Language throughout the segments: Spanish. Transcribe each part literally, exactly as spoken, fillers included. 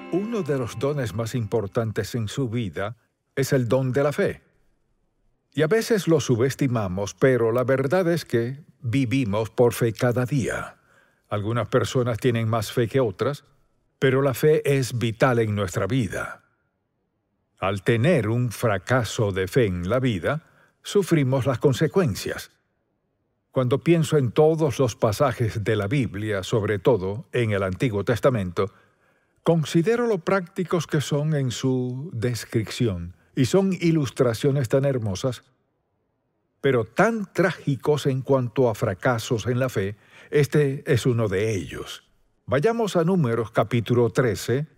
Uno de los dones más importantes en su vida es el don de la fe. Y a veces lo subestimamos, pero la verdad es que vivimos por fe cada día. Algunas personas tienen más fe que otras, pero la fe es vital en nuestra vida. Al tener un fracaso de fe en la vida, sufrimos las consecuencias. Cuando pienso en todos los pasajes de la Biblia, sobre todo en el Antiguo Testamento, considero lo prácticos que son en su descripción, y son ilustraciones tan hermosas, pero tan trágicos en cuanto a fracasos en la fe. Este es uno de ellos. Vayamos a Números capítulo trece.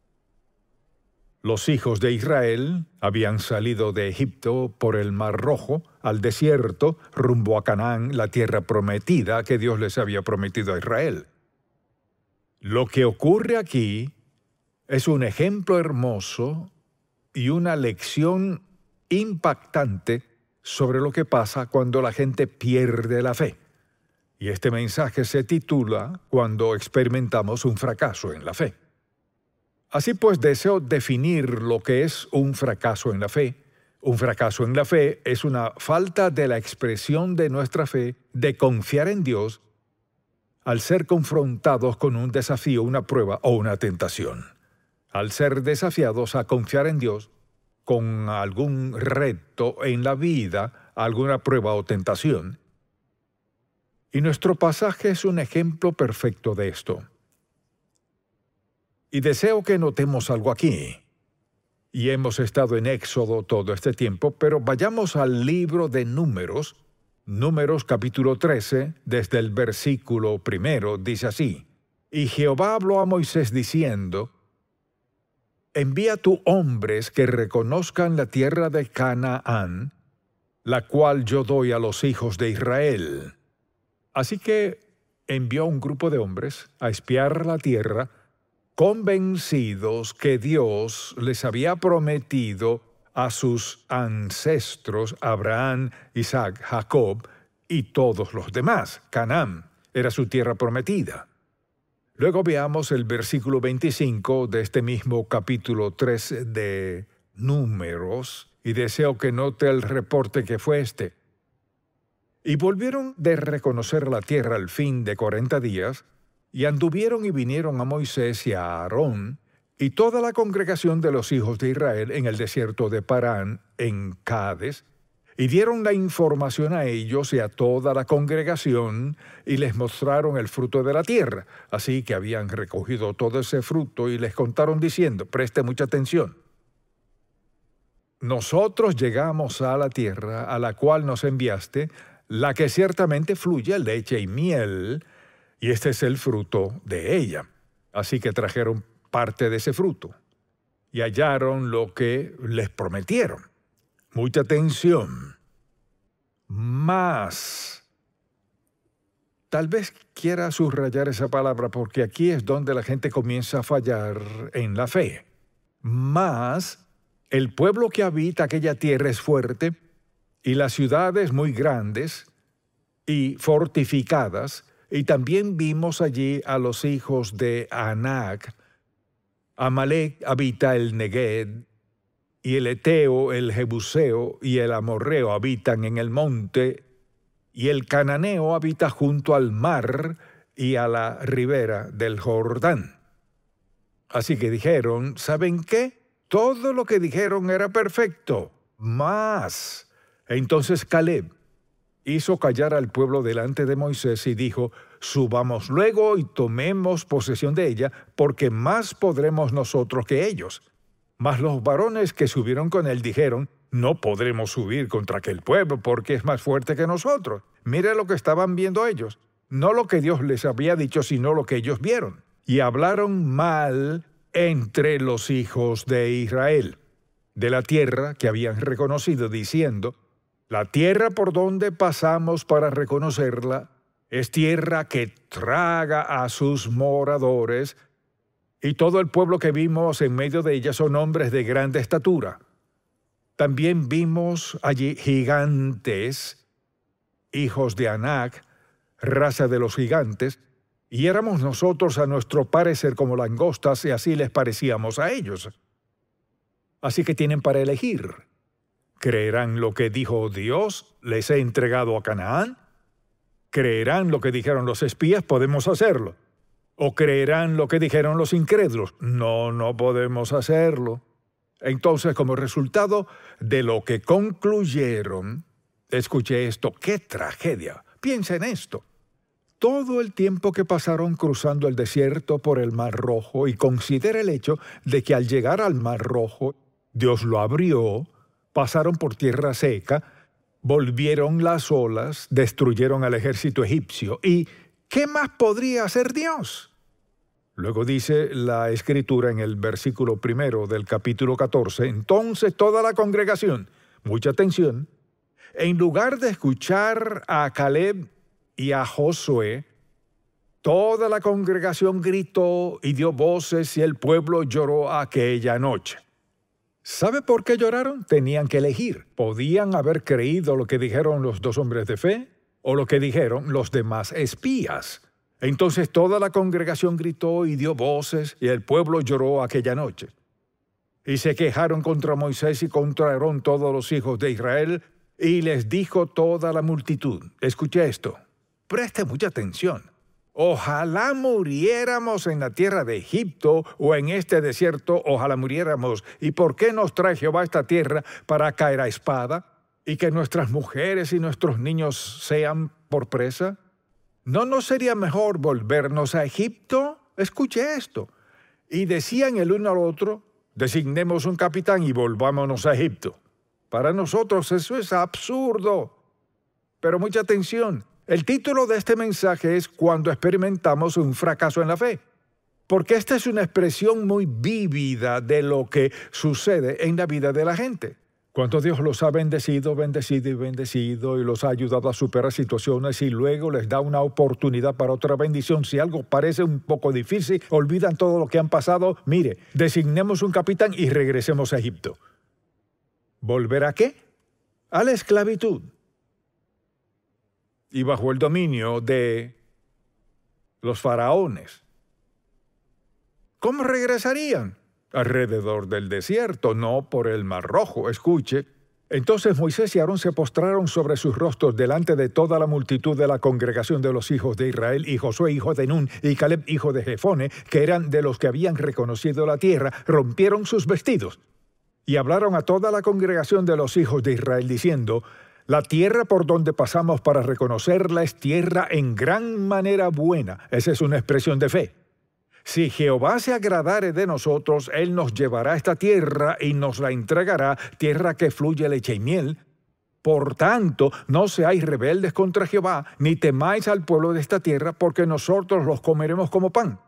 Los hijos de Israel habían salido de Egipto por el Mar Rojo al desierto, rumbo a Canaán, la tierra prometida que Dios les había prometido a Israel. Lo que ocurre aquí es un ejemplo hermoso y una lección impactante sobre lo que pasa cuando la gente pierde la fe. Y este mensaje se titula Cuando experimentamos un fracaso en la fe. Así pues, deseo definir lo que es un fracaso en la fe. Un fracaso en la fe es una falta de la expresión de nuestra fe de confiar en Dios al ser confrontados con un desafío, una prueba o una tentación. Al ser desafiados a confiar en Dios con algún reto en la vida, alguna prueba o tentación. Y nuestro pasaje es un ejemplo perfecto de esto. Y deseo que notemos algo aquí. Y hemos estado en Éxodo todo este tiempo, pero vayamos al libro de Números. Números capítulo trece, desde el versículo primero, dice así: Y Jehová habló a Moisés diciendo: Envía tú hombres que reconozcan la tierra de Canaán, la cual yo doy a los hijos de Israel. Así que envió un grupo de hombres a espiar la tierra, convencidos que Dios les había prometido a sus ancestros, Abraham, Isaac, Jacob y todos los demás. Canaán era su tierra prometida. Luego veamos el versículo veinticinco de este mismo capítulo tres de Números, y deseo que note el reporte que fue este. Y volvieron de reconocer la tierra al fin de cuarenta días, y anduvieron y vinieron a Moisés y a Aarón, y toda la congregación de los hijos de Israel en el desierto de Parán, en Cades, y dieron la información a ellos y a toda la congregación, y les mostraron el fruto de la tierra. Así que habían recogido todo ese fruto y les contaron diciendo, preste mucha atención. Nosotros llegamos a la tierra a la cual nos enviaste, la que ciertamente fluye leche y miel, y este es el fruto de ella. Así que trajeron parte de ese fruto y hallaron lo que les prometieron. Mucha atención. Más. Tal vez quiera subrayar esa palabra porque aquí es donde la gente comienza a fallar en la fe. Más, el pueblo que habita aquella tierra es fuerte y las ciudades muy grandes y fortificadas, y también vimos allí a los hijos de Anac. Amalek habita el Negueb, y el Eteo, el Jebuseo y el Amorreo habitan en el monte, y el Cananeo habita junto al mar y a la ribera del Jordán. Así que dijeron, ¿saben qué? Todo lo que dijeron era perfecto, más. Entonces Caleb hizo callar al pueblo delante de Moisés y dijo, subamos luego y tomemos posesión de ella, porque más podremos nosotros que ellos. Mas los varones que subieron con él dijeron, no podremos subir contra aquel pueblo porque es más fuerte que nosotros. Mire lo que estaban viendo ellos. No lo que Dios les había dicho, sino lo que ellos vieron. Y hablaron mal entre los hijos de Israel, de la tierra que habían reconocido, diciendo, la tierra por donde pasamos para reconocerla es tierra que traga a sus moradores, y todo el pueblo que vimos en medio de ella son hombres de grande estatura. También vimos allí gigantes, hijos de Anac, raza de los gigantes, y éramos nosotros a nuestro parecer como langostas y así les parecíamos a ellos. Así que tienen para elegir. ¿Creerán lo que dijo Dios? ¿Les he entregado a Canaán? ¿Creerán lo que dijeron los espías? Podemos hacerlo. ¿O creerán lo que dijeron los incrédulos? No, no podemos hacerlo. Entonces, como resultado de lo que concluyeron, escuche esto, ¡qué tragedia! Piensa en esto. Todo el tiempo que pasaron cruzando el desierto por el Mar Rojo, y considera el hecho de que al llegar al Mar Rojo, Dios lo abrió, pasaron por tierra seca, volvieron las olas, destruyeron al ejército egipcio. ¿Y qué más podría hacer Dios? Luego dice la Escritura en el versículo primero del capítulo catorce, entonces toda la congregación, mucha atención, en lugar de escuchar a Caleb y a Josué, toda la congregación gritó y dio voces y el pueblo lloró aquella noche. ¿Sabe por qué lloraron? Tenían que elegir. Podían haber creído lo que dijeron los dos hombres de fe o lo que dijeron los demás espías. Entonces toda la congregación gritó y dio voces y el pueblo lloró aquella noche. Y se quejaron contra Moisés y contra Aarón todos los hijos de Israel y les dijo toda la multitud. Escuche esto. Preste mucha atención. Ojalá muriéramos en la tierra de Egipto o en este desierto, ojalá muriéramos. ¿Y por qué nos trae Jehová a esta tierra para caer a espada? ¿Y que nuestras mujeres y nuestros niños sean por presa? ¿No nos sería mejor volvernos a Egipto? Escuche esto. Y decían el uno al otro, designemos un capitán y volvámonos a Egipto. Para nosotros eso es absurdo. Pero mucha atención. El título de este mensaje es Cuando experimentamos un fracaso en la fe. Porque esta es una expresión muy vívida de lo que sucede en la vida de la gente. Cuando Dios los ha bendecido, bendecido y bendecido y los ha ayudado a superar situaciones y luego les da una oportunidad para otra bendición. Si algo parece un poco difícil, olvidan todo lo que han pasado. Mire, designemos un capitán y regresemos a Egipto. ¿Volver a qué? A la esclavitud. Y bajo el dominio de los faraones. ¿Cómo regresarían? Alrededor del desierto, no por el Mar Rojo. Escuche. Entonces Moisés y Aarón se postraron sobre sus rostros delante de toda la multitud de la congregación de los hijos de Israel, y Josué hijo de Nun y Caleb hijo de Jefone, que eran de los que habían reconocido la tierra, rompieron sus vestidos. Y hablaron a toda la congregación de los hijos de Israel, diciendo, la tierra por donde pasamos para reconocerla es tierra en gran manera buena. Esa es una expresión de fe. Si Jehová se agradare de nosotros, Él nos llevará a esta tierra y nos la entregará, tierra que fluye leche y miel. Por tanto, no seáis rebeldes contra Jehová, ni temáis al pueblo de esta tierra, porque nosotros los comeremos como pan.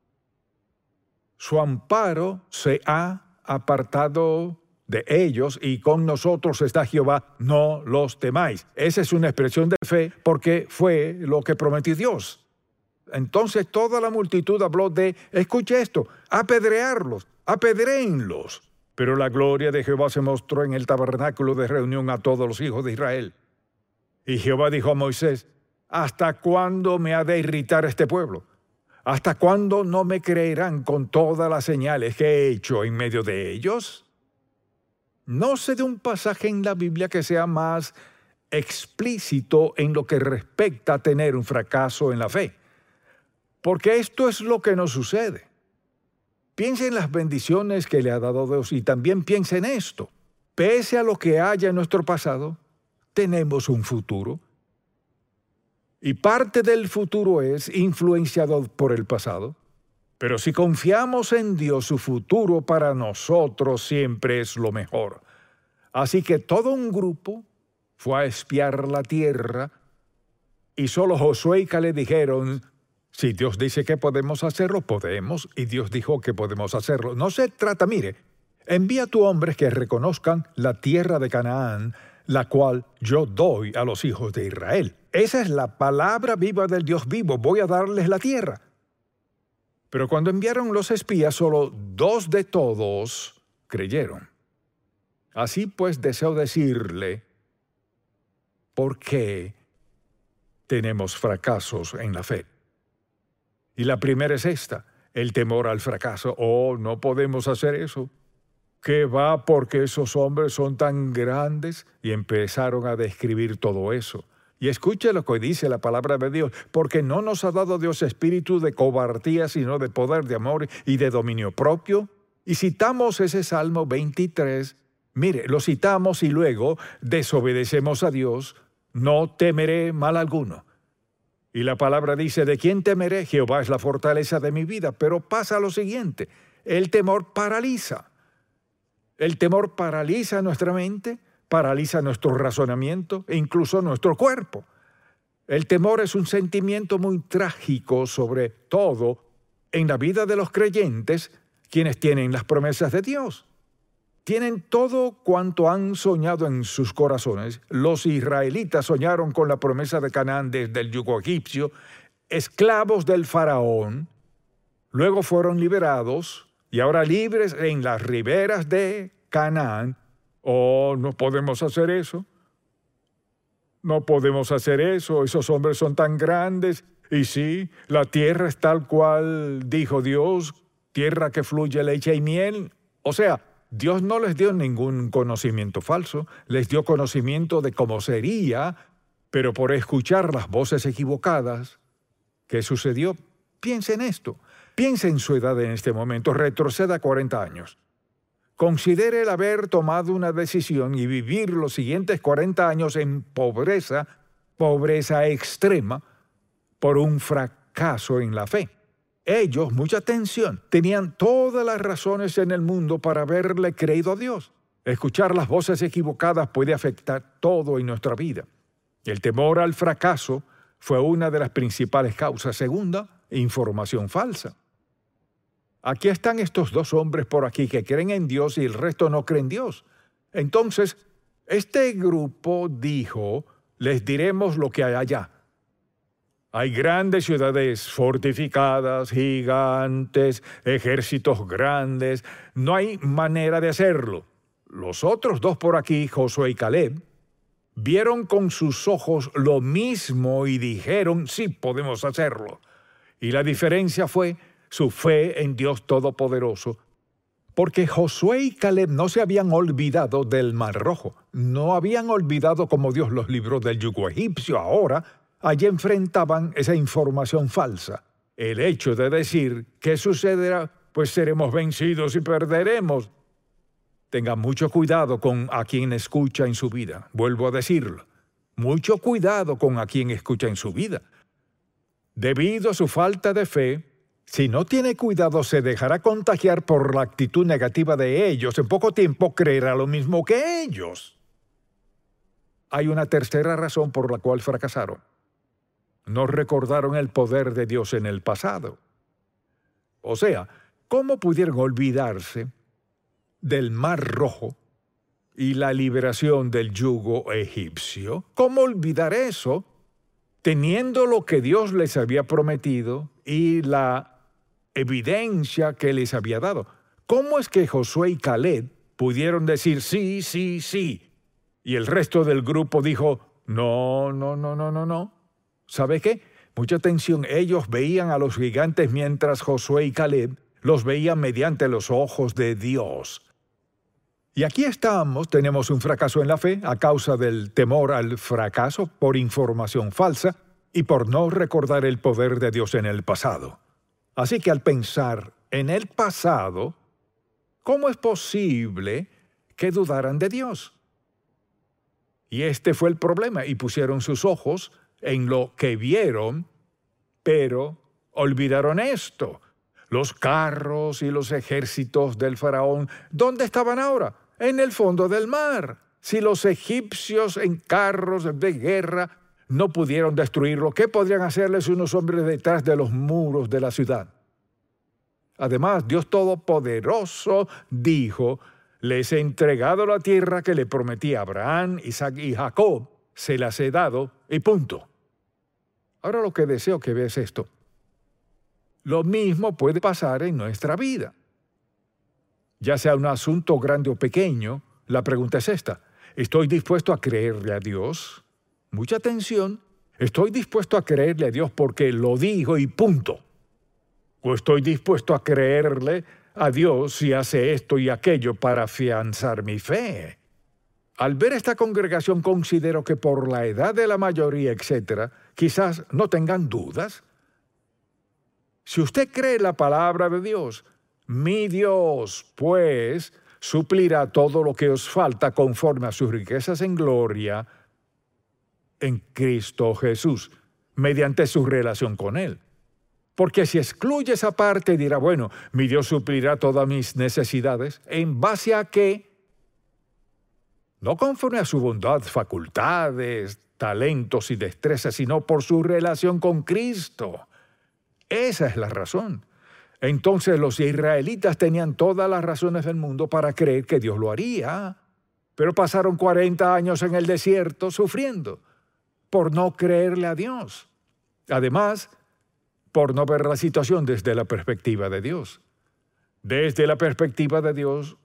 Su amparo se ha apartado de ellos, y con nosotros está Jehová, no los temáis. Esa es una expresión de fe, porque fue lo que prometió Dios. Entonces toda la multitud habló de, escuche esto, apedrearlos, apedréenlos. Pero la gloria de Jehová se mostró en el tabernáculo de reunión a todos los hijos de Israel. Y Jehová dijo a Moisés, ¿hasta cuándo me ha de irritar este pueblo? ¿Hasta cuándo no me creerán con todas las señales que he hecho en medio de ellos? No sé de un pasaje en la Biblia que sea más explícito en lo que respecta a tener un fracaso en la fe. Porque esto es lo que nos sucede. Piense en las bendiciones que le ha dado Dios y también piense en esto. Pese a lo que haya en nuestro pasado, tenemos un futuro. Y parte del futuro es influenciado por el pasado. Pero si confiamos en Dios, su futuro para nosotros siempre es lo mejor. Así que todo un grupo fue a espiar la tierra y solo Josué y Caleb dijeron, si Dios dice que podemos hacerlo, podemos, y Dios dijo que podemos hacerlo. No se trata, mire, envía a tu hombres que reconozcan la tierra de Canaán, la cual yo doy a los hijos de Israel. Esa es la palabra viva del Dios vivo, voy a darles la tierra. Pero cuando enviaron los espías, solo dos de todos creyeron. Así pues, deseo decirle, ¿por qué tenemos fracasos en la fe? Y la primera es esta, el temor al fracaso. Oh, no podemos hacer eso. ¿Qué va porque esos hombres son tan grandes? Y empezaron a describir todo eso. Y escuche lo que dice la palabra de Dios, porque no nos ha dado Dios espíritu de cobardía, sino de poder, de amor y de dominio propio. Y citamos ese Salmo veintitrés, mire, lo citamos y luego desobedecemos a Dios, no temeré mal alguno. Y la palabra dice, ¿de quién temeré? Jehová es la fortaleza de mi vida. Pero pasa lo siguiente, el temor paraliza. El temor paraliza nuestra mente, paraliza nuestro razonamiento e incluso nuestro cuerpo. El temor es un sentimiento muy trágico, sobre todo en la vida de los creyentes, quienes tienen las promesas de Dios. Tienen todo cuanto han soñado en sus corazones. Los israelitas soñaron con la promesa de Canaán desde el yugo egipcio, esclavos del faraón, luego fueron liberados y ahora libres en las riberas de Canaán. Oh, no podemos hacer eso. No podemos hacer eso. Esos hombres son tan grandes. Y sí, la tierra es tal cual dijo Dios, tierra que fluye leche y miel. O sea, Dios no les dio ningún conocimiento falso, les dio conocimiento de cómo sería, pero por escuchar las voces equivocadas, ¿qué sucedió? Piense en esto. Piense en su edad en este momento. Retroceda cuarenta años. Considere el haber tomado una decisión y vivir los siguientes cuarenta años en pobreza, pobreza extrema, por un fracaso en la fe. Ellos, mucha atención, tenían todas las razones en el mundo para haberle creído a Dios. Escuchar las voces equivocadas puede afectar todo en nuestra vida. El temor al fracaso fue una de las principales causas. Segunda, información falsa. Aquí están estos dos hombres por aquí que creen en Dios y el resto no creen en Dios. Entonces, este grupo dijo, les diremos lo que hay allá. Hay grandes ciudades fortificadas, gigantes, ejércitos grandes. No hay manera de hacerlo. Los otros dos por aquí, Josué y Caleb, vieron con sus ojos lo mismo y dijeron, sí, podemos hacerlo. Y la diferencia fue su fe en Dios Todopoderoso, porque Josué y Caleb no se habían olvidado del Mar Rojo, no habían olvidado cómo Dios los libró del yugo egipcio. Ahora, allí enfrentaban esa información falsa. El hecho de decir, ¿qué sucederá? Pues seremos vencidos y perderemos. Tenga mucho cuidado con a quien escucha en su vida. Vuelvo a decirlo. Mucho cuidado con a quien escucha en su vida. Debido a su falta de fe, si no tiene cuidado, se dejará contagiar por la actitud negativa de ellos. En poco tiempo creerá lo mismo que ellos. Hay una tercera razón por la cual fracasaron. No recordaron el poder de Dios en el pasado. O sea, ¿cómo pudieron olvidarse del Mar Rojo y la liberación del yugo egipcio? ¿Cómo olvidar eso, teniendo lo que Dios les había prometido y la evidencia que les había dado? ¿Cómo es que Josué y Caleb pudieron decir sí, sí, sí? Y el resto del grupo dijo, no, no, no, no, no, no. ¿Sabe qué? Mucha atención, ellos veían a los gigantes mientras Josué y Caleb los veían mediante los ojos de Dios. Y aquí estamos, tenemos un fracaso en la fe a causa del temor al fracaso por información falsa y por no recordar el poder de Dios en el pasado. Así que al pensar en el pasado, ¿cómo es posible que dudaran de Dios? Y este fue el problema, y pusieron sus ojos en lo que vieron, pero olvidaron esto. Los carros y los ejércitos del faraón, ¿dónde estaban ahora? En el fondo del mar. Si los egipcios en carros de guerra no pudieron destruirlo, ¿qué podrían hacerles unos hombres detrás de los muros de la ciudad? Además, Dios Todopoderoso dijo, les he entregado la tierra que le prometí a Abraham, Isaac y Jacob. Se las he dado y punto. Ahora lo que deseo que veas esto. Lo mismo puede pasar en nuestra vida. Ya sea un asunto grande o pequeño, la pregunta es esta. ¿Estoy dispuesto a creerle a Dios? Mucha atención. Estoy dispuesto a creerle a Dios porque lo dijo y punto. o estoy dispuesto a creerle a Dios si hace esto y aquello para afianzar mi fe. Al ver esta congregación considero que por la edad de la mayoría, etcétera, quizás no tengan dudas. Si usted cree la palabra de Dios, mi Dios, pues, suplirá todo lo que os falta conforme a sus riquezas en gloria en Cristo Jesús, mediante su relación con Él. Porque si excluye esa parte, dirá, bueno, mi Dios suplirá todas mis necesidades, ¿en base a qué? No conforme a su bondad, facultades, talentos y destrezas, sino por su relación con Cristo. Esa es la razón. Entonces los israelitas tenían todas las razones del mundo para creer que Dios lo haría, pero pasaron cuarenta años en el desierto sufriendo por no creerle a Dios. Además, por no ver la situación desde la perspectiva de Dios. Desde la perspectiva de Dios,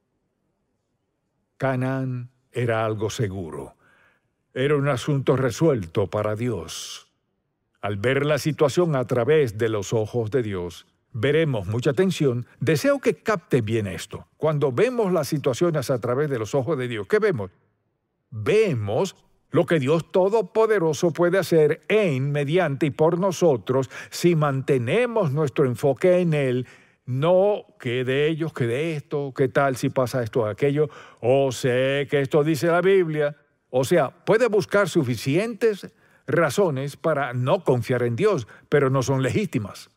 Canaán era algo seguro. Era un asunto resuelto para Dios. Al ver la situación a través de los ojos de Dios, veremos mucha atención. Deseo que capte bien esto. Cuando vemos las situaciones a través de los ojos de Dios, ¿qué vemos? Vemos lo que Dios Todopoderoso puede hacer en, mediante y por nosotros si mantenemos nuestro enfoque en Él. No, que de ellos, que de esto, qué tal si pasa esto o aquello, o sé que esto dice la Biblia. O sea, puede buscar suficientes razones para no confiar en Dios, pero no son legítimas.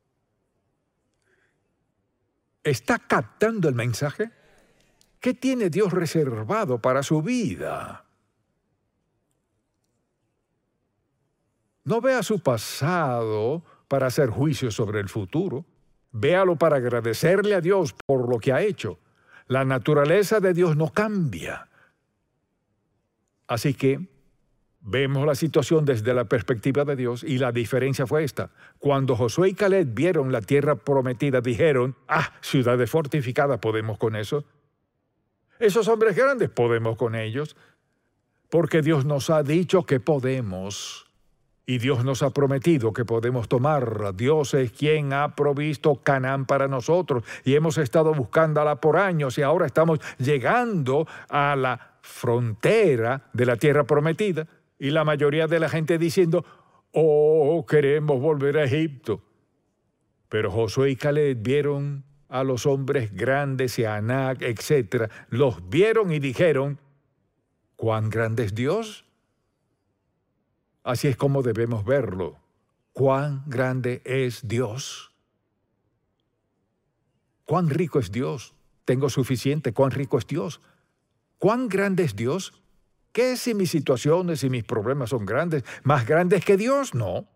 ¿Está captando el mensaje? ¿Qué tiene Dios reservado para su vida? No vea su pasado para hacer juicio sobre el futuro. Véalo para agradecerle a Dios por lo que ha hecho. La naturaleza de Dios no cambia. Así que vemos la situación desde la perspectiva de Dios y la diferencia fue esta. Cuando Josué y Caleb vieron la tierra prometida, dijeron, ah, ciudades fortificadas, ¿podemos con eso? Esos hombres grandes, ¿podemos con ellos? Porque Dios nos ha dicho que podemos. Y Dios nos ha prometido que podemos tomarla. Dios es quien ha provisto Canaán para nosotros. Y hemos estado buscándola por años y ahora estamos llegando a la frontera de la tierra prometida. Y la mayoría de la gente diciendo, oh, queremos volver a Egipto. Pero Josué y Caleb vieron a los hombres grandes y a Anac, etcétera. Los vieron y dijeron, ¿cuán grande es Dios? Así es como debemos verlo. ¿Cuán grande es Dios? ¿Cuán rico es Dios? Tengo suficiente. ¿Cuán rico es Dios? ¿Cuán grande es Dios? ¿Qué si mis situaciones y mis problemas son grandes? ¿Más grandes que Dios? No.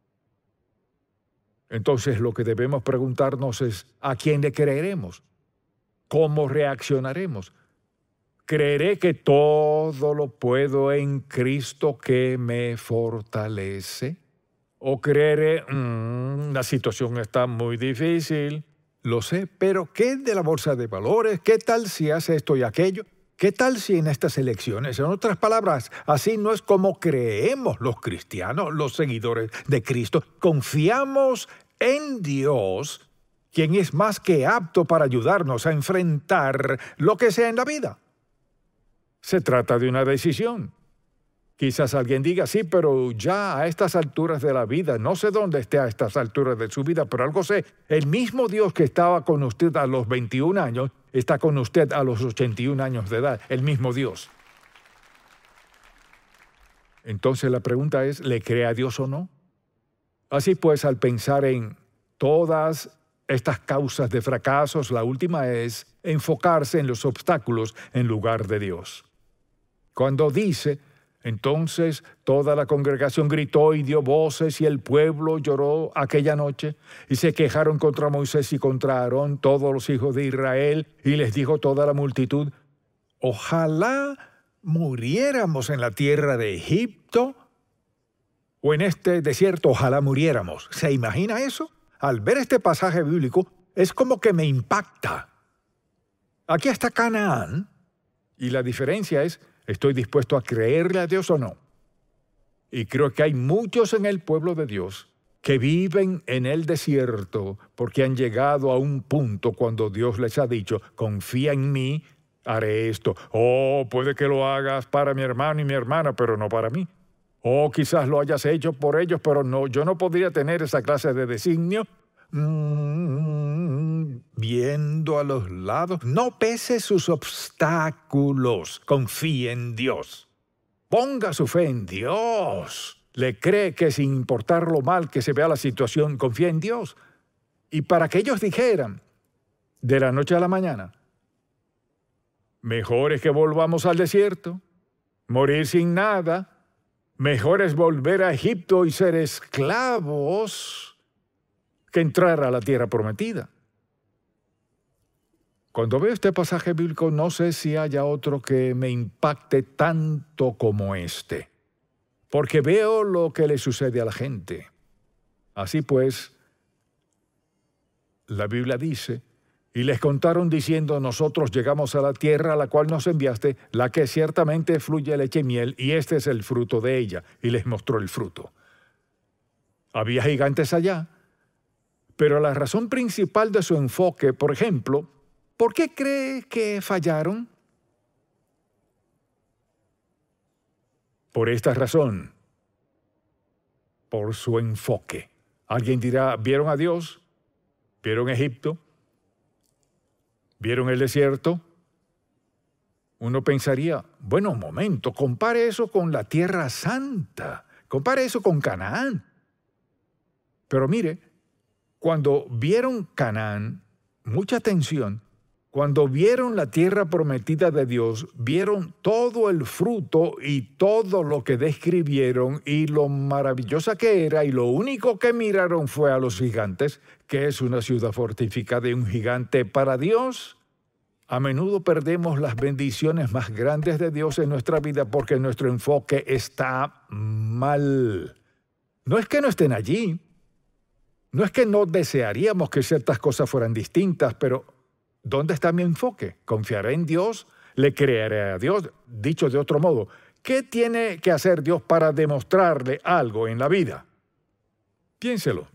Entonces lo que debemos preguntarnos es, ¿a quién le creeremos? ¿Cómo reaccionaremos? ¿Creeré que todo lo puedo en Cristo que me fortalece? ¿O creeré, mmm, la situación está muy difícil? Lo sé, pero ¿qué de la bolsa de valores? ¿Qué tal si hace esto y aquello? ¿Qué tal si en estas elecciones? En otras palabras, así no es como creemos los cristianos, los seguidores de Cristo. Confiamos en Dios, quien es más que apto para ayudarnos a enfrentar lo que sea en la vida. Se trata de una decisión. Quizás alguien diga, sí, pero ya a estas alturas de la vida, no sé dónde esté a estas alturas de su vida, pero algo sé, el mismo Dios que estaba con usted a los veintiún años, está con usted a los ochenta y un años de edad, el mismo Dios. Entonces la pregunta es, ¿le cree a Dios o no? Así pues, al pensar en todas estas causas de fracasos, la última es enfocarse en los obstáculos en lugar de Dios. Cuando dice, entonces toda la congregación gritó y dio voces y el pueblo lloró aquella noche y se quejaron contra Moisés y contra Aarón todos los hijos de Israel y les dijo toda la multitud, ojalá muriéramos en la tierra de Egipto o en este desierto, ojalá muriéramos. ¿Se imagina eso? Al ver este pasaje bíblico es como que me impacta. Aquí está Canaán y la diferencia es, ¿estoy dispuesto a creerle a Dios o no? Y creo que hay muchos en el pueblo de Dios que viven en el desierto porque han llegado a un punto cuando Dios les ha dicho, confía en mí, haré esto. Oh, puede que lo hagas para mi hermano y mi hermana, pero no para mí. Oh, quizás lo hayas hecho por ellos, pero no, yo no podría tener esa clase de designio. Mm, viendo a los lados, no pese sus obstáculos, confíe en Dios. Ponga su fe en Dios. Le cree que sin importar lo mal que se vea la situación, confía en Dios. Y para que ellos dijeran, de la noche a la mañana, mejor es que volvamos al desierto, morir sin nada, mejor es volver a Egipto y ser esclavos que entrar a la tierra prometida. Cuando veo este pasaje bíblico, no sé si haya otro que me impacte tanto como este, porque veo lo que le sucede a la gente. Así pues, la Biblia dice, y les contaron diciendo, nosotros llegamos a la tierra a la cual nos enviaste, la que ciertamente fluye leche y miel, y este es el fruto de ella. Y les mostró el fruto. Había gigantes allá, pero la razón principal de su enfoque, por ejemplo, ¿por qué cree que fallaron? Por esta razón, por su enfoque. Alguien dirá, ¿vieron a Dios? ¿Vieron Egipto? ¿Vieron el desierto? Uno pensaría, bueno, un momento, compare eso con la Tierra Santa, compare eso con Canaán. Pero mire, cuando vieron Canaán, mucha atención, cuando vieron la tierra prometida de Dios, vieron todo el fruto y todo lo que describieron y lo maravillosa que era, y lo único que miraron fue a los gigantes, que es una ciudad fortificada y un gigante para Dios. A menudo perdemos las bendiciones más grandes de Dios en nuestra vida porque nuestro enfoque está mal. No es que no estén allí, no es que no desearíamos que ciertas cosas fueran distintas, pero ¿dónde está mi enfoque? ¿Confiaré en Dios? ¿Le creeré a Dios? Dicho de otro modo, ¿qué tiene que hacer Dios para demostrarle algo en la vida? Piénselo.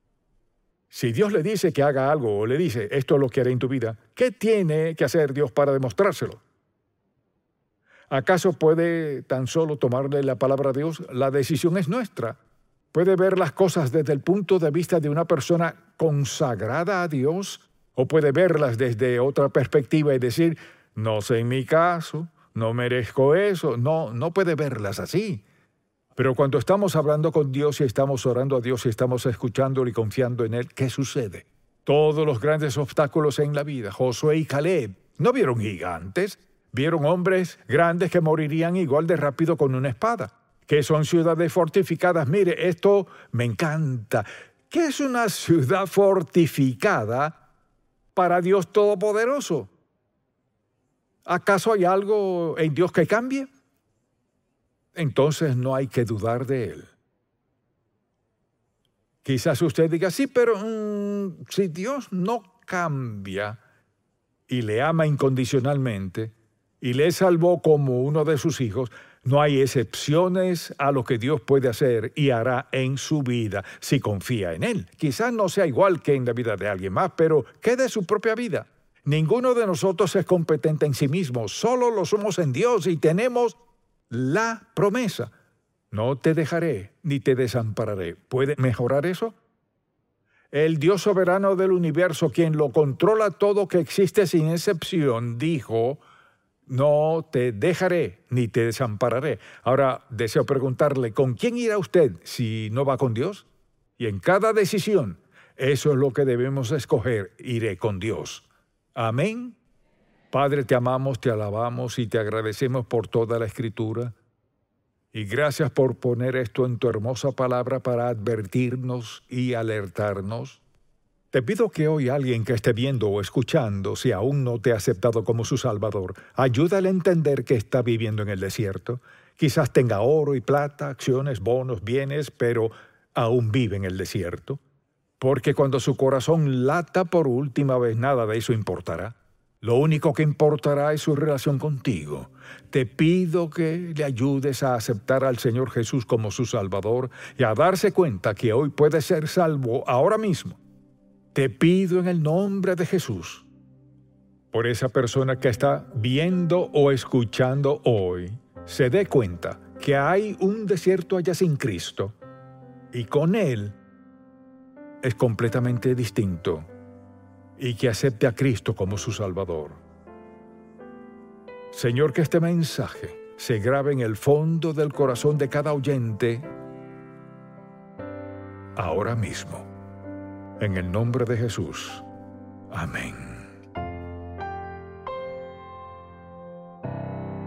Si Dios le dice que haga algo o le dice, esto es lo que haré en tu vida, ¿qué tiene que hacer Dios para demostrárselo? ¿Acaso puede tan solo tomarle la palabra a Dios? La decisión es nuestra. Puede ver las cosas desde el punto de vista de una persona consagrada a Dios, o puede verlas desde otra perspectiva y decir, no sé en mi caso, no merezco eso. No, no puede verlas así. Pero cuando estamos hablando con Dios y estamos orando a Dios y estamos escuchándolo y confiando en Él, ¿qué sucede? Todos los grandes obstáculos en la vida, Josué y Caleb, ¿no vieron gigantes? Vieron hombres grandes que morirían igual de rápido con una espada, que son ciudades fortificadas. Mire, esto me encanta. ¿Qué es una ciudad fortificada para Dios Todopoderoso? ¿Acaso hay algo en Dios que cambie? Entonces no hay que dudar de Él. Quizás usted diga, sí, pero mmm, si Dios no cambia y le ama incondicionalmente y le salvó como uno de sus hijos, no hay excepciones a lo que Dios puede hacer y hará en su vida si confía en Él. Quizás no sea igual que en la vida de alguien más, pero ¿qué de su propia vida? Ninguno de nosotros es competente en sí mismo, solo lo somos en Dios y tenemos la promesa. No te dejaré ni te desampararé. ¿Puede mejorar eso? El Dios soberano del universo, quien lo controla todo, que existe sin excepción, dijo, no te dejaré ni te desampararé. Ahora deseo preguntarle, ¿con quién irá usted si no va con Dios? Y en cada decisión, eso es lo que debemos escoger, iré con Dios. Amén. Padre, te amamos, te alabamos y te agradecemos por toda la Escritura. Y gracias por poner esto en tu hermosa palabra para advertirnos y alertarnos. Te pido que hoy alguien que esté viendo o escuchando, si aún no te ha aceptado como su Salvador, ayúdale a entender que está viviendo en el desierto. Quizás tenga oro y plata, acciones, bonos, bienes, pero aún vive en el desierto. Porque cuando su corazón lata por última vez, nada de eso importará. Lo único que importará es su relación contigo. Te pido que le ayudes a aceptar al Señor Jesús como su Salvador y a darse cuenta que hoy puede ser salvo ahora mismo. Te pido en el nombre de Jesús, por esa persona que está viendo o escuchando hoy, se dé cuenta que hay un desierto allá sin Cristo y con Él es completamente distinto, y que acepte a Cristo como su Salvador. Señor, que este mensaje se grabe en el fondo del corazón de cada oyente ahora mismo. En el nombre de Jesús. Amén.